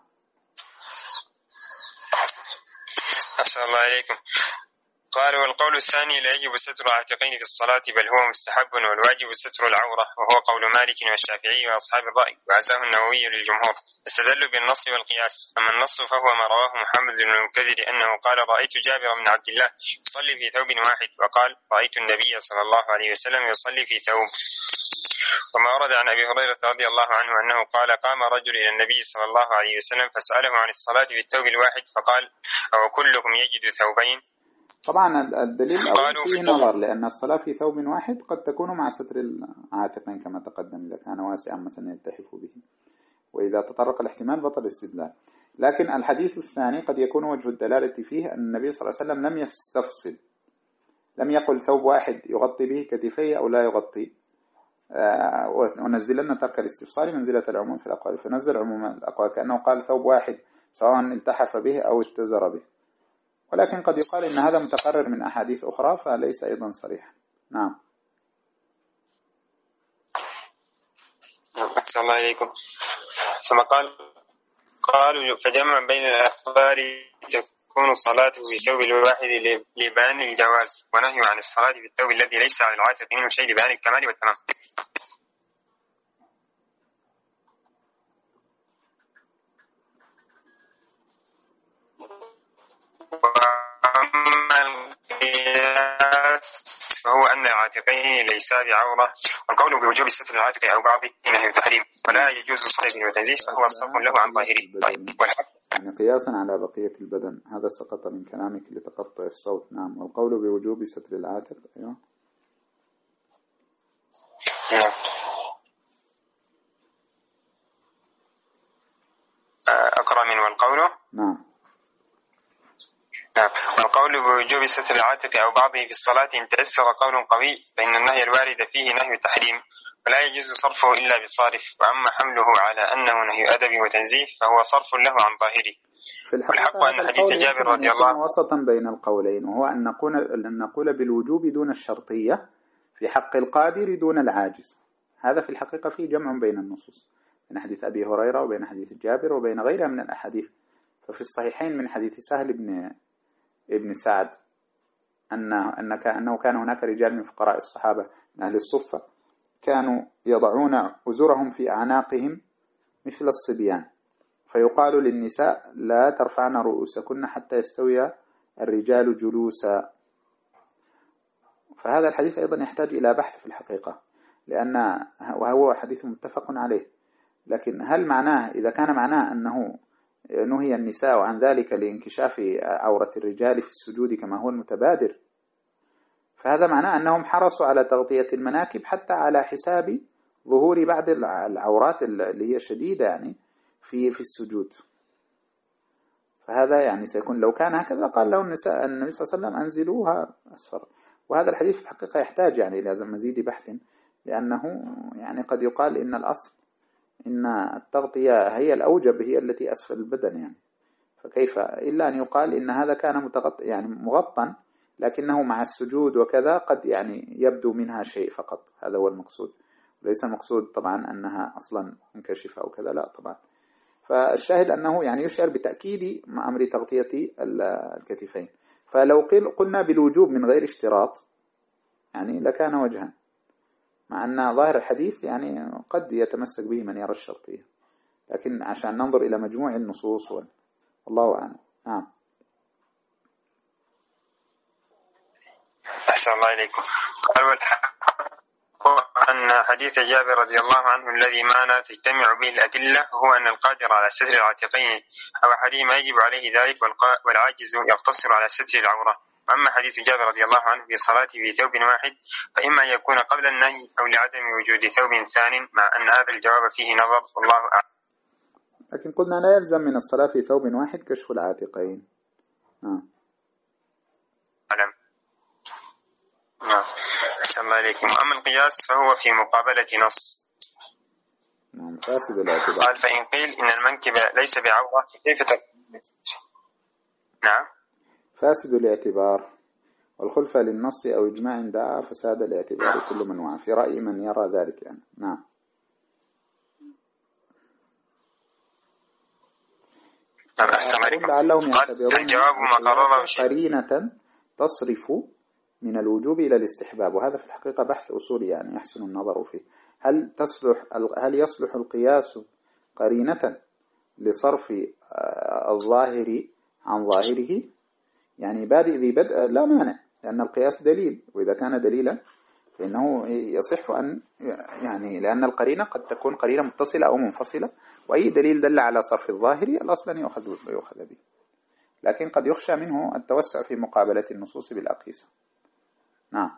Speaker 2: أحسن الله عليكم. قال: والقول الثاني لا يجب ستر العاتقين في الصلاة، بل هو مستحب، والواجب ستر العورة، وهو قول مالك والشافعي وأصحاب الرأي، وعزاه النووي للجمهور. استدلوا بالنص والقياس. أما النص فهو ما رواه محمد بن المنكدر أنه قال: رأيت جابر بن عبد الله يصلي في ثوب واحد، وقال: رأيت النبي صلى الله عليه وسلم يصلي في ثوب. وما ورد عن أبي هريرة رضي الله عنه أنه قال: قام رجل إلى النبي صلى الله عليه وسلم فسأله عن الصلاة في الثوب الواحد، فقال: أو كلكم يجد ثوبين؟
Speaker 1: طبعا الدليل الأول فيه نظر، لأن الصلاة في ثوب واحد قد تكون مع ستر العاتقين كما تقدم، إذا كان واسعا مثلا يلتحف به، وإذا تطرق الاحتمال بطل الاستدلال. لكن الحديث الثاني قد يكون وجه الدلالة فيه أن النبي صلى الله عليه وسلم لم يستفصل، لم يقل ثوب واحد يغطي به كتفيه أو لا يغطي، آه ونزل لنا ترك الاستفصال منزلة العموم في الأقوال، فنزل عموم الأقوال كأنه قال ثوب واحد سواء التحف به أو اتزر به. ولكن قد يقال إن هذا متقرر من أحاديث أخرى فليس أيضا صريح. نعم.
Speaker 2: أحسن الله إليكم. ثم قال قالوا: فجمع بين الأخبار تكون صلاته في الثوب الواحد لبيان الجواز، ونهي عن الصلاة في الثوب الذي ليس على العاتق منه شيء لبيان الكمال والتمام. وأما القياس فهو أن أن العاتقين ليسا بعورة. والقول بوجوب ستر العاتق أو بعضه نهي تحريم ولا يجوز صلة وتنزيه فهو الصرف له عن ظاهره.
Speaker 1: يعني قياسا على بقية البدن. هذا سقط من كلامك لتقطع الصوت. نعم. والقول بوجوب ستر العاتق. أيوه.
Speaker 2: أقرأ من والقول.
Speaker 1: نعم.
Speaker 2: نعم. والقول بوجوب ستر العاتق أو بعضه في الصلاة إن تيسر قول قوي فإن النهي الوارد فيه نهي تحريم ولا يجوز صرفه إلا بصارف. وأما حمله على أنه نهي أدب وتنزيه فهو صرف له عن ظاهره.
Speaker 1: في الحقيقة أن حديث جابر رضي الله عنه وسطا بين القولين، وهو أن نقول, أن نقول بالوجوب دون الشرطية في حق القادر دون العاجز. هذا في الحقيقة فيه جمع بين النصوص، بين حديث أبي هريرة وبين حديث جابر وبين غيرها من الأحاديث. ففي الصحيحين من حديث سهل بن ابن سعد أنه, أنه كان هناك رجال من فقراء الصحابة من أهل الصفة كانوا يضعون أزرهم في أعناقهم مثل الصبيان، فيقال للنساء لا ترفعن رؤوسكن حتى يستوي الرجال جلوسا. فهذا الحديث أيضا يحتاج إلى بحث في الحقيقة، لأن وهو حديث متفق عليه. لكن هل معناه إذا كان معناه أنه نهي النساء عن ذلك لانكشاف عورة الرجال في السجود كما هو المتبادر، فهذا معناه أنهم حرصوا على تغطية المناكب حتى على حساب ظهور بعض العورات اللي هي شديدة يعني في في السجود. فهذا يعني سيكون لو كان هكذا قال له النساء النبي صلى الله عليه وسلم أنزلوها أسفل. وهذا الحديث في الحقيقة يحتاج يعني إلى مزيد بحث، لأنه يعني قد يقال إن الأصل إن التغطية هي الأوجب، هي التي أسفل البدن يعني، فكيف إلا أن يقال إن هذا كان متغطى يعني مغطى لكنه مع السجود وكذا قد يعني يبدو منها شيء فقط. هذا هو المقصود، ليس المقصود طبعا أنها أصلا منكشفة أو كذا، لا طبعا. فالشاهد أنه يعني يشعر بتأكيد أمر تغطية الكتفين. فلو قلنا بالوجوب من غير اشتراط يعني لكان وجها، مع أن ظاهر الحديث يعني قد يتمسك به من يرى الشرطية، لكن عشان ننظر إلى مجموع النصوص والله أعلم. نعم.
Speaker 2: أحسن الله إليكم. قال أن حديث جابر رضي الله عنه الذي معنا تجتمع به الأدلة هو أن القادر على ستر العاتقين أو أحدهما يجب عليه ذلك والعاجز يقتصر على ستر العورة. أما حديث جابر رضي الله عنه في صلاته في ثوب واحد فإما أن يكون قبل النهي أو لعدم وجود ثوب ثاني، مع أن هذا الجواب فيه نظر والله أعلم.
Speaker 1: لكن قلنا لا يلزم من الصلاة في ثوب واحد كشف العاتقين. نعم.
Speaker 2: أعلم. نعم. أحسن الله إليكم. أما القياس فهو في مقابلة نص.
Speaker 1: نعم. فاسد الاعتبار.
Speaker 2: قال فإن قيل إن المنكب ليس بعورة كيف تكون؟ نعم.
Speaker 1: فاسد الاعتبار، والخلفة للنص أو إجماع دعا فساد الاعتبار كل من وعى، في رأي من يرى ذلك يعني. نعم. لعلهم يعتبرون قرينة تصرف من الوجوب إلى الاستحباب، وهذا في الحقيقة بحث أصولي يعني يحسن النظر فيه. هل تصلح هل يصلح القياس قرينة لصرف الظاهر عن ظاهره؟ يعني بادئ ذي بدء لا مانع، لأن القياس دليل، وإذا كان دليلا فإنه يصح أن يعني لأن القرينة قد تكون قرينة متصلة أو منفصلة، وأي دليل دل على صرف الظاهر الأصل أن يؤخذ يؤخذ به، لكن قد يخشى منه التوسع في مقابلة النصوص بالأقيسة. نعم.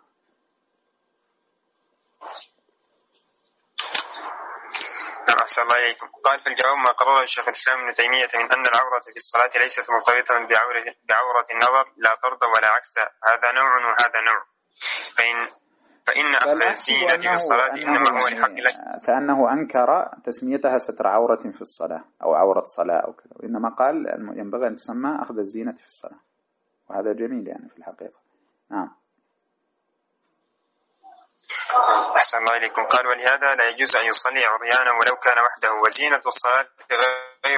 Speaker 2: أحسن الله إليكم. قال في الجواب ما قرره الشيخ الإسلام ابن تيمية من أن العورة في الصلاة ليست مرتبطة بعورة, بعورة النظر لا طرد ولا عكس، هذا نوع وهذا نوع. فإن فإن أخذ الزينة في الصلاة إنما هو لحق الله،
Speaker 1: كأنه أنكر تسميتها ستر عورة في الصلاة أو عورة صلاة أو كذا، وإنما قال ينبغي أن تسمى أخذ الزينة في الصلاة، وهذا جميل يعني في الحقيقة. نعم.
Speaker 2: أحسن الله إليكم. قال ولهذا لا يجوز أن يصلي عريانا ولو كان وحده، وزينة الصلاة غير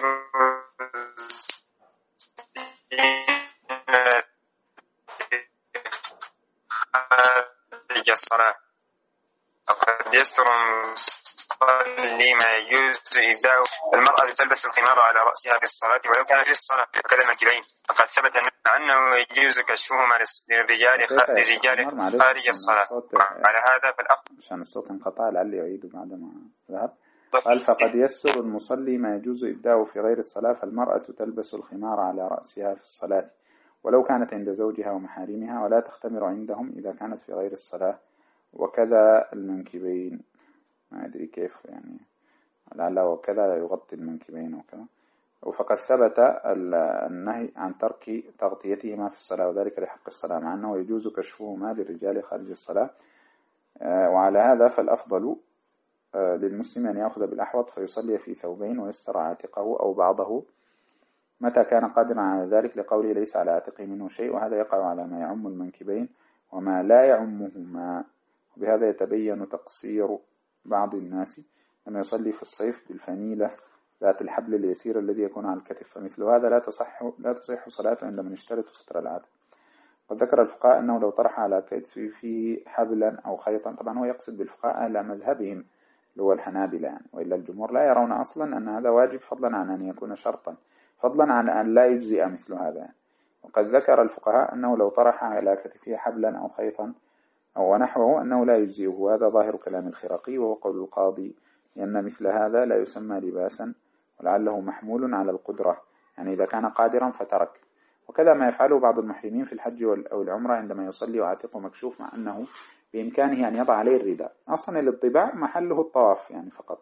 Speaker 2: خارج الصلاة، فقد يستر المصلي ما يجوز إبداء المرأة تلبس الخمار على رأسها في الصلاة ولو كان في الصلاة كذا المنكبين، فقد ثبت أنه يجوز كشفهما للرجال للرجال خارج الصلاة. على هذا فالأفضل.
Speaker 1: عشان الصوت انقطع لعلي أعيده بعد ما ذهب. قال فقد يستر المصلي ما يجوز إبداؤه في غير الصلاة، فالمرأة تلبس الخمار على رأسها في الصلاة ولو كانت عند زوجها ومحارمها، ولا تختمر عندهم إذا كانت في غير الصلاة، وكذا المنكبين. ما أدري كيف يعني لعله وكذا يغطي المنكبين وكذا. وفقد ثبت النهي عن ترك تغطيتهما في الصلاة، وذلك لحق الصلاة، مع أنه يجوز كشفهما للرجال خارج الصلاة. وعلى هذا فالأفضل للمسلم أن يأخذ بالأحوط فيصلي في ثوبين ويستر عاتقه أو بعضه متى كان قادرا على ذلك، لقوله ليس على عاتقه منه شيء، وهذا يقع على ما يعم المنكبين وما لا يعمهما. وبهذا يتبين تقصير بعض الناس لما يصلي في الصيف بالفنيلة ذات الحبل اليسير الذي يكون على الكتف، فمثل هذا لا تصح لا تصح صلاته عندما يشترط ستر العاتق. قد ذكر الفقهاء أنه لو طرح على كتفه فيه حبلا أو خيطا، طبعا هو يقصد بالفقهاء على مذهبهم اللي هو الحنابلة يعني، وإلا الجمهور لا يرون أصلا أن هذا واجب، فضلا عن أن يكون شرطا، فضلا عن أن لا يجزئ مثل هذا يعني. وقد ذكر الفقهاء أنه لو طرح على كتفه حبلا أو خيطا أو نحوه أنه لا يجزئه، وهذا ظاهر كلام الخرقي وهو قول القاضي، لأن مثل هذا لا يسمى لباسا ولعله محمول على القدرة، يعني إذا كان قادرا فترك. وكذا ما يفعله بعض المحرمين في الحج أو العمرة عندما يصلي وعاتقه مكشوف، مع أنه بإمكانه أن يضع عليه الرداء. أصلا الاطباع محله الطواف يعني فقط.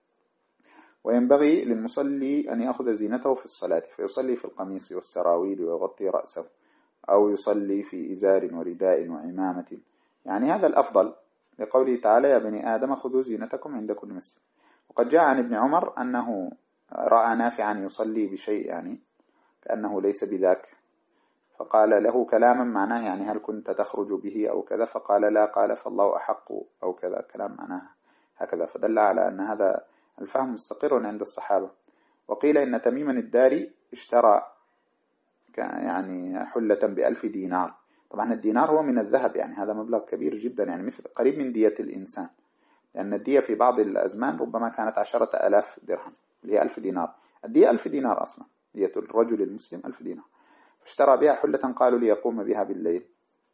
Speaker 1: وينبغي للمصلي أن يأخذ زينته في الصلاة، فيصلي في القميص والسراويل ويغطي رأسه، أو يصلي في إزار ورداء وعمامة، يعني هذا الأفضل، لقوله تعالى يا بني آدم خذوا زينتكم عند كل مسجد. وقد جاء عن ابن عمر أنه رأى نافعا يصلي بشيء يعني كأنه ليس بذاك، فقال له كلاما معناه يعني هل كنت تخرج به أو كذا، فقال لا، قال فالله أحق أو كذا، كلام معناه هكذا، فدل على أن هذا الفهم مستقر عند الصحابة. وقيل إن تميما الداري اشترى يعني حلة بألف دينار، طبعا الدينار هو من الذهب يعني هذا مبلغ كبير جدا، يعني مثل قريب من دية الإنسان، لأن الدية في بعض الأزمان ربما كانت عشرة ألاف درهم اللي هي ألف دينار، الدية ألف دينار أصلا، دية الرجل المسلم ألف دينار، فاشترى بها حلة قالوا ليقوم بها بالليل،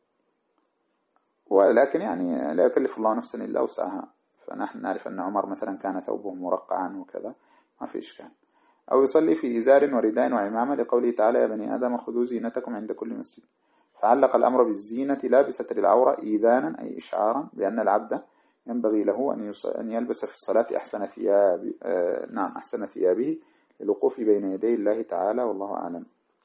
Speaker 1: ولكن يعني لا يكلف الله نفسا إلا وسعها، فنحن نعرف أن عمر مثلا كان ثوبه مرقعا وكذا ما في إشكال. أو يصلي في إزار ورداء وعمامة، لقوله تعالى يا بني آدم خذوا زينتكم عند كل مسجد، فعلق الأمر بالزينة لا بستر العورة إيذانا أي إشعارا بأن العبد ينبغي له أن يلبس في الصلاة أحسن ثياب آه نعم أحسن ثيابه للوقوف بين يدي الله تعالى، والله أعلم.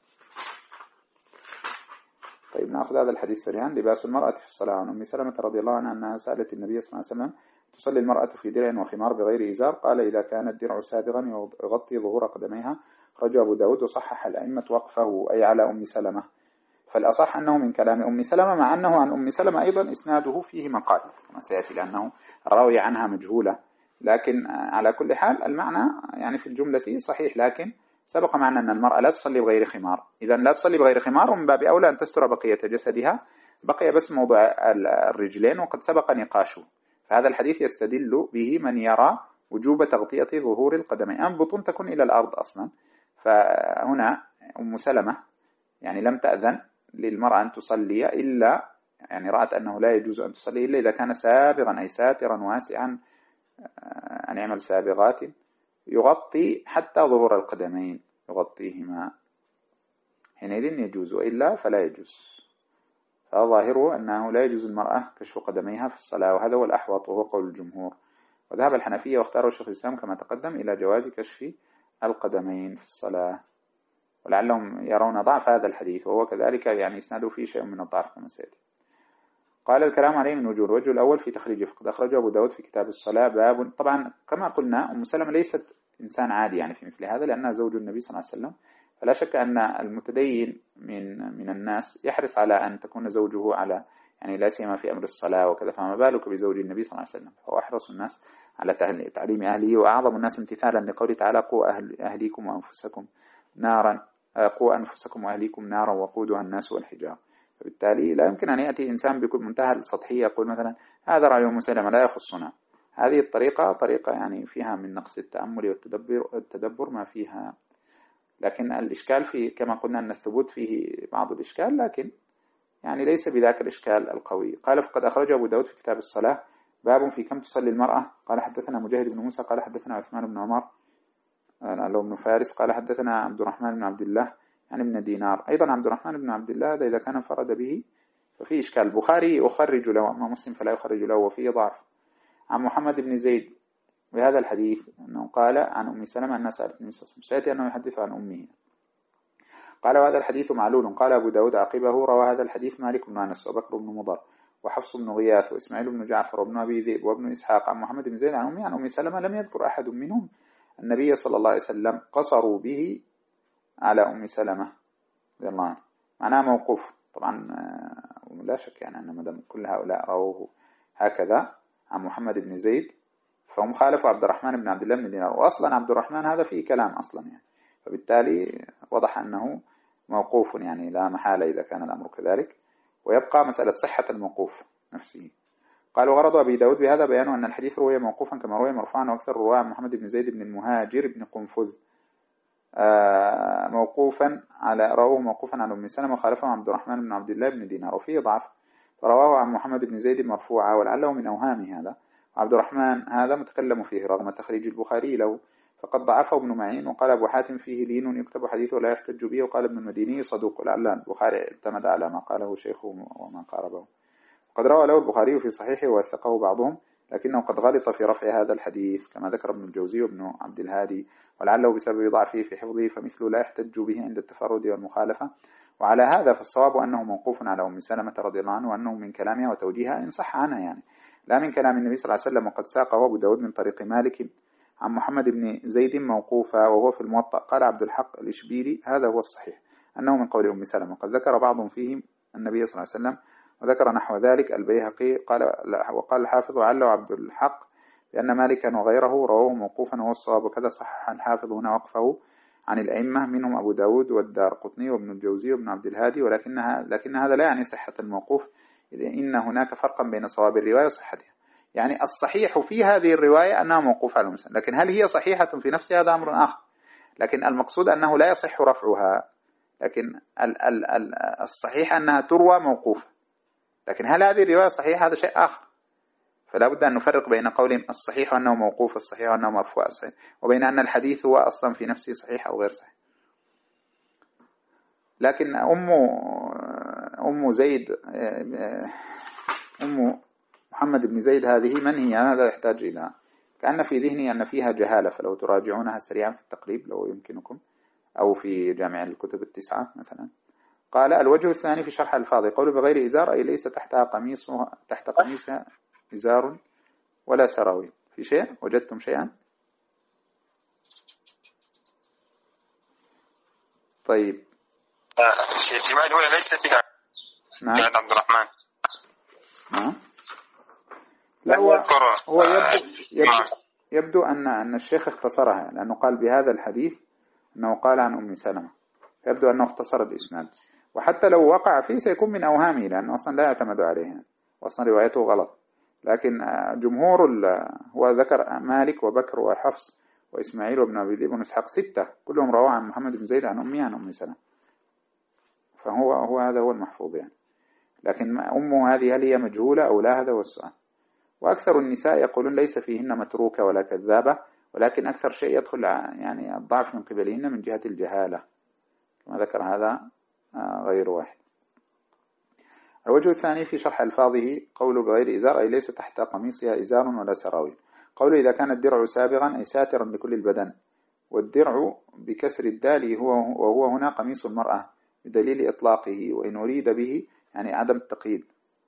Speaker 1: طيب نأخذ هذا الحديث سريعا. لباس المرأة في الصلاة. عن أم سلمة رضي الله عنها أنها سألت النبي صلى الله عليه وسلم تصلي المرأة في درع وخمار بغير إزار؟ قال إذا كان الدرع سابغا يغطي ظهور قدميها. رجع أبو داود وصحح الأئمة وقفه أي على أم سلمة، فالأصح أنه من كلام أم سلمة، مع أنه عن أم سلمة أيضا إسناده فيه مقال كما سيأتي، لأنه الراوي عنها مجهولة، لكن على كل حال المعنى يعني في الجملة صحيح. لكن سبق معنا أن المرأة لا تصلي بغير خمار، إذا لا تصلي بغير خمار، ومن باب أولى أن تستر بقية جسدها، بقي بس موضوع الرجلين وقد سبق نقاشه. فهذا الحديث يستدل به من يرى وجوب تغطية ظهور القدمين، أم بطون تكون إلى الأرض أصلا. فهنا أم سلمة يعني لم تأذن للمرأة أن تصلي إلا يعني رأت أنه لا يجوز أن تصلي إلا إذا كان سابغا أي ساترا واسعا، أن يعمل سابغات يغطي حتى ظهور القدمين يغطيهما، حينئذ يجوز، وإلا فلا يجوز. فظاهره أنه لا يجوز المرأة كشف قدميها في الصلاة، وهذا هو الأحوط وهو قول الجمهور. وذهب الحنفية واختاروا شيخ الإسلام كما تقدم إلى جواز كشف القدمين في الصلاة، ولعلهم يرون ضعف هذا الحديث، وهو كذلك يعني إسناده فيه شيء من الضعف كما سيأتي. قال الكلام عليه من وجوه. الوجه الأول في تخريجه، فقد أخرجه أبو داود في كتاب الصلاة باب. طبعا كما قلنا أم سلمة ليست إنسان عادي يعني في مثل هذا، لأنها زوج النبي صلى الله عليه وسلم، فلا شك أن المتدين من من الناس يحرص على أن تكون زوجه على يعني لا سيما في أمر الصلاة وكذا، فما بالك بزوج النبي صلى الله عليه وسلم، فهو أحرص الناس على تعليم أهله، وأعظم الناس امتثالا لقوله تعالى قوا أهل أهليكم وأنفسكم نارا قوا أنفسكم وأهليكم نارا وقودها الناس والحجارة. فبالتالي لا يمكن أن يأتي إنسان بكل منتهى السطحية يقول مثلا هذا رأي أم سلمة لا يخصنا، هذه الطريقة طريقة يعني فيها من نقص التأمل والتدبر التدبر ما فيها، لكن الإشكال فيه كما قلنا أن الثبوت فيه بعض الإشكال، لكن يعني ليس بذاك الإشكال القوي. قال فقد أخرجه أبو داود في كتاب الصلاة باب في كم تصلي المرأة. قال حدثنا مجاهد بن موسى قال حدثنا عثمان بن عمر لو بن فارس قال حدثنا عبد الرحمن بن عبد الله يعني ابن دينار. أيضا عبد الرحمن بن عبد الله هذا إذا كان انفرد به ففي إشكال. البخاري يخرج له أما مسلم فلا يخرج له وفيه ضعف. عن محمد بن زيد بهذا الحديث أنه قال عن أم سلمة أنها سألت النبي صلى الله عليه وسلم، سيأتي أنه يحدث عن أمه. قال وهذا الحديث معلول. قال أبو داود عقبه روى هذا الحديث مالك بن أنس وبكر بن مضر وحفص بن غياث وإسماعيل بن جعفر وابن أبي ذئب وابن إسحاق عن محمد بن زيد عن أمه عن أم سلمة لم يذكر أحد منهم النبي صلى الله عليه وسلم، قصروا به على أم سلمة رضي الله عنها، معناه موقوف طبعا لا شك يعني أن مدام كل هؤلاء رووه هكذا عن محمد بن زيد فهم خالفوا عبد الرحمن بن عبد الله بن دينار، وأصلا عبد الرحمن هذا فيه كلام أصلا يعني، فبالتالي وضح أنه موقوف يعني لا محالة إذا كان الأمر كذلك، ويبقى مسألة صحة الموقوف نفسه. قال وغرض أبي داود بهذا بيان أن الحديث روي موقوفا كما روي مرفوعا، وأكثر الرواة عن محمد بن زيد بن المهاجر بن قنفذ موقوفا على رواه موقوفا على أم سلمة وخالفه عبد الرحمن بن عبد الله بن دينار وفيه ضعف، فرواه عن محمد بن زيد مرفوعا ولعله من أوهام هذا. عبد الرحمن هذا متكلم فيه رغم تخريج البخاري له، فقد ضعفه ابن معين. وقال أبو حاتم فيه لين يكتب حديثه ولا يحتج به. وقال ابن المديني صدوق لعل البخاري اعتمد على ما قاله شيخه وما قاربه. قد روى له البخاري في صحيحه ووثقه بعضهم، لكنه قد غلط في رفع هذا الحديث كما ذكر ابن الجوزي وابن عبد الهادي، ولعله بسبب ضعفه في حفظه فمثله لا يحتج به عند التفرد والمخالفة. وعلى هذا فالصواب أنه موقوف على أم سلمة رضي الله عنه، وأنه من كلامها وتوجيهها إن صح عنها يعني، لا من كلام النبي صلى الله عليه وسلم. وقد ساقه أبو داود من طريق مالك عن محمد بن زيد موقوفا وهو في الموطأ. قال عبد الحق الإشبيلي هذا هو الصحيح أنه من قول أم سلمة، وقد ذكر بعضهم فيهم النبي صلى الله عليه وسلم وذكر نحو ذلك البيهقي. قال وقال الحافظ وعله عبد الحق لأن مالكا وغيره رواه موقوفا وهو الصواب، وكذا صحح الحافظ هنا وقفه عن الأئمة منهم أبو داود والدارقطني وابن الجوزي وابن عبد الهادي، ولكنها لكن هذا لا يعني صحة الموقوف، إذ إن هناك فرقا بين صواب الرواية وصحتها. يعني الصحيح في هذه الرواية أنها موقوفة على المسلم، لكن هل هي صحيحة في نفسها هذا أمر آخر، لكن المقصود أنه لا يصح رفعها، لكن ال ال ال الصحيح أنها تروى موقوفة، لكن هل هذه الرواية صحيحة هذا شيء آخر. فلا بد أن نفرق بين قول الصحيح أنه موقوف الصحيح أنه مرفوع الصحيح، وبين أن الحديث هو أصلا في نفسه صحيح أو غير صحيح. لكن أم أم زيد أم محمد بن زيد هذه من هي؟ هذا يحتاج إلى كأن في ذهني أن فيها جهالة، فلو تراجعونها سريعا في التقريب لو يمكنكم، أو في جامع الكتب التسعة مثلا. قال الوجه الثاني في شرح الفاظ قول بغير إزار أي ليس تحتها قميصها تحت قميصها إزار ولا سراويل. في شيء وجدتم شيئا؟ طيب
Speaker 2: الشيء الرواية الأولى ليس فيها
Speaker 1: نعم
Speaker 2: عبد الرحمن.
Speaker 1: نعم لا هو, هو يبدو, يبدو, يبدو أن أن الشيخ اختصرها، لأنه قال بهذا الحديث أنه قال عن أم سلمة، يبدو أنه اختصر الإسناد، وحتى لو وقع فيه سيكون من أوهامه لأنه أصلا لا يعتمد عليها وأصلا روايته غلط. لكن جمهور هو ذكر مالك وبكر وحفص وإسماعيل وابن أبي ذئب وإسحاق ستة كلهم رواه عن محمد بن زيد عن أمي عن أم سلمة، فهو هو هذا هو المحفوظ يعني. لكن أمه هذه هل هي مجهولة أو لا، هذا هو السؤال. وأكثر النساء يقولون ليس فيهن متروكة ولا كذابة، ولكن أكثر شيء يدخل يعني الضعف من قبلهن من جهة الجهالة كما ذكر هذا غير واحد. الوجه الثاني في شرح ألفاظه قوله بغير إزار أي ليس تحت قميصها إزار ولا سراويل. قوله إذا كان الدرع سابغا أي ساترا لكل البدن، والدرع بكسر الدال هو وهو هنا قميص المرأة بدليل إطلاقه، وإن أريد به يعني عدم التقييد.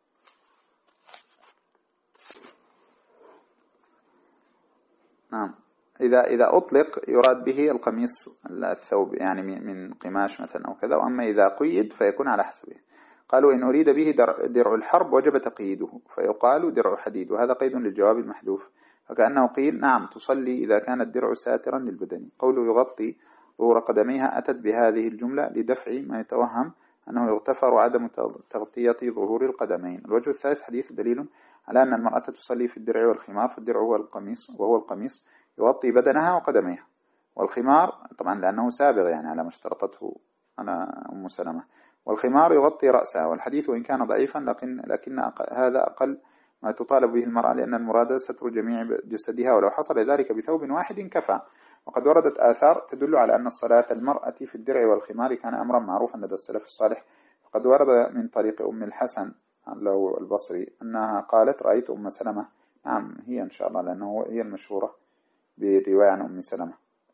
Speaker 1: نعم إذا إذا أطلق يراد به القميص الثوب يعني من قماش مثلا أو كذا، وأما إذا قيد فيكون على حسبه. قالوا إن أريد به درع الحرب وجب تقييده فيقال درع حديد، وهذا قيد للجواب المحذوف، فكأنه قيل نعم تصلي إذا كان الدرع ساترا للبدن. قوله يغطي ظهور قدميها أتت بهذه الجملة لدفع ما يتوهم أنه يغتفر عدم تغطية ظهور القدمين. الوجه الثالث حديث دليل على أن المرأة تصلي في الدرع والخمار، فالدرع هو القميص وهو القميص يغطي بدنها وقدميها، والخمار طبعا لأنه سابغ يعني على ما اشترطته أنا أم سلمة، والخمار يغطي رأسها. والحديث وإن كان ضعيفا لكن, لكن أقل هذا أقل ما تطالب به المرأة، لأن المراد ستر جميع جسدها، ولو حصل ذلك بثوب واحد كفى. وقد وردت آثار تدل على أن الصلاة المرأة في الدرع والخمار كان أمرا معروفا لدى السلف الصالح. فقد ورد من طريق أم الحسن لو البصري أنها قالت رأيت أم سلمة، نعم هي إن شاء الله لأنه هي المشهورة برواية عن أم سلمة.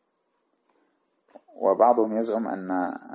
Speaker 1: وبعضهم يزعم أن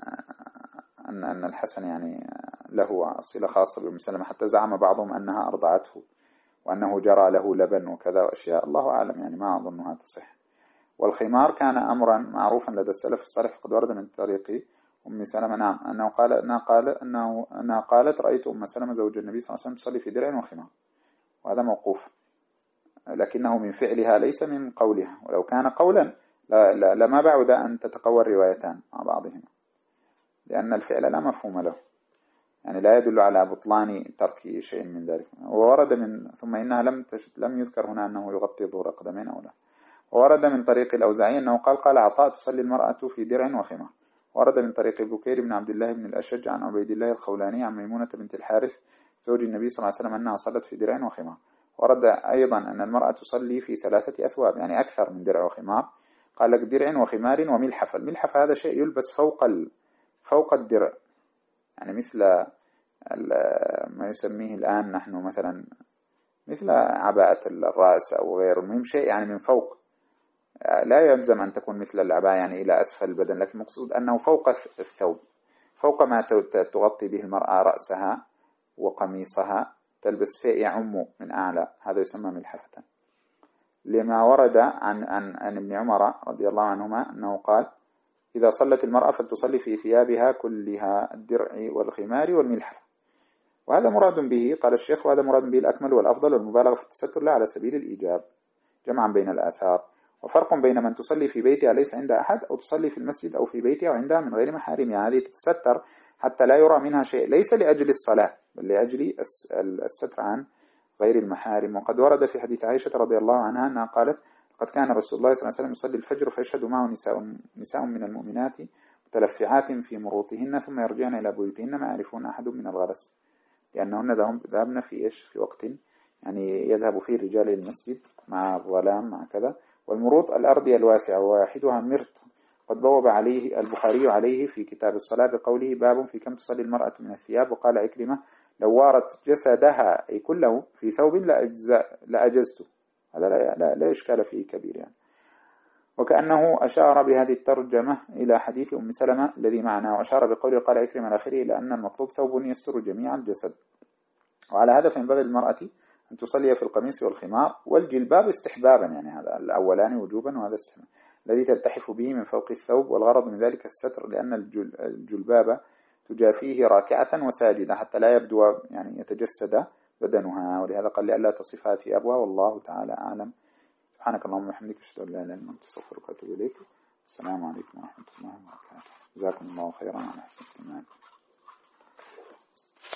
Speaker 1: أن أن الحسن يعني له صلة خاصة بأم سلمة، حتى زعم بعضهم أنها أرضعته وأنه جرى له لبن وكذا وأشياء الله أعلم يعني ما أظنها تصح. والخمار كان أمرا معروفا لدى السلف الصالح، فقد ورد من طريق أم سلمة نعم أنه قال أنها قال أنه أنها قالت رأيت أم سلمة زوج النبي صلى الله عليه وسلم تصلي في درع وخمار، وهذا موقوف لكنه من فعلها ليس من قولها، ولو كان قولا لما بعد أن تتقوى الروايتان مع بعضهما، لأن الفعل لا مفهوم له يعني لا يدل على بطلان ترك شيء من ذلك. وورد من ثم إنها لم لم يذكر هنا أنه يغطي ظهور قدمين أو لا. وورد من طريق الأوزاعي أنه قال قال عطاء تصلي المرأة في درع وخمار. ورد من طريق بكير بن عبد الله بن الأشج عن عبيد الله الخولاني عن ميمونة بنت الحارث زوج النبي صلى الله عليه وسلم أنها صلت في درع وخمار. ورد أيضا أن المرأة تصلي في ثلاثة أثواب يعني أكثر من درع وخمار، قال لك درع وخمار وملحفة. الملحفة هذا شيء يلبس فوق ال... فوق الدرع، يعني مثل ما يسميه الآن نحن مثلا مثل عباءة الرأس أو غيره، المهم شيء يعني من فوق، لا يلزم أن تكون مثل العباءة يعني إلى أسفل البدن، لكن المقصود أنه فوق الثوب، فوق ما تغطي به المرأة رأسها وقميصها، تلبس شيء يعم من أعلى، هذا يسمى ملحفة. لما ورد عن, عن, عن ابن عمر رضي الله عنهما أنه قال إذا صلت المرأة فلتصلي في ثيابها كلها الدرع والخمار والملحفة. وهذا مراد به قال الشيخ، وهذا مراد به الأكمل والأفضل والمبالغة في التستر لا على سبيل الإيجاب، جمعا بين الآثار. وفرق بين من تصلي في بيتها ليس عند أحد أو تصلي في المسجد أو في بيتها وعندها من غير محارمها، هذه تتستر حتى لا يرى منها شيء، ليس لأجل الصلاة بل لأجل الستر عن غير المحارم. وقد ورد في حديث عائشة رضي الله عنها أنها قالت قد كان رسول الله صلى الله عليه وسلم يصلي الفجر فيشهد معه نساء, نساء من المؤمنات متلفعات في مروطهن ثم يرجعن إلى بيوتهن ما يعرفون أحد من الغلس، لأنهن ذهبن في إيش في وقت يعني يذهب فيه الرجال إلى المسجد مع الظلام مع كذا. والمروط الأرضية الواسعة واحدها مرط، قد بوب عليه البخاري عليه في كتاب الصلاة بقوله باب في كم تصلي المرأة من الثياب. وقال عكرمة لو وارت جسدها أي كله في ثوب لأجزته، هذا لا, لا, لا إشكال فيه كبير يعني. وكأنه أشار بهذه الترجمة إلى حديث أم سلمة الذي معنا، وأشار بقوله قال عكرمة الآخري إلى أن المطلوب ثوب يستر جميع الجسد. وعلى هذا فينبغي المرأة أن تصلي في القميص والخمار والجلباب استحبابا، يعني هذا الأولاني وجوبا وهذا السنة الذي تلتحف به من فوق الثوب، والغرض من ذلك الستر لأن الجلباب تجافيه راكعة وساجدة حتى لا يبدو يعني يتجسد بدنها، ولهذا قال لألا تصفها ثيابها والله تعالى أعلم. سبحانك اللهم وبحمدك أشهد أن لا إله إلا أنت أستغفرك وأتوب إليك. السلام عليكم ورحمة الله وبركاته. جزاكم الله خيرا على حسن استماعكم.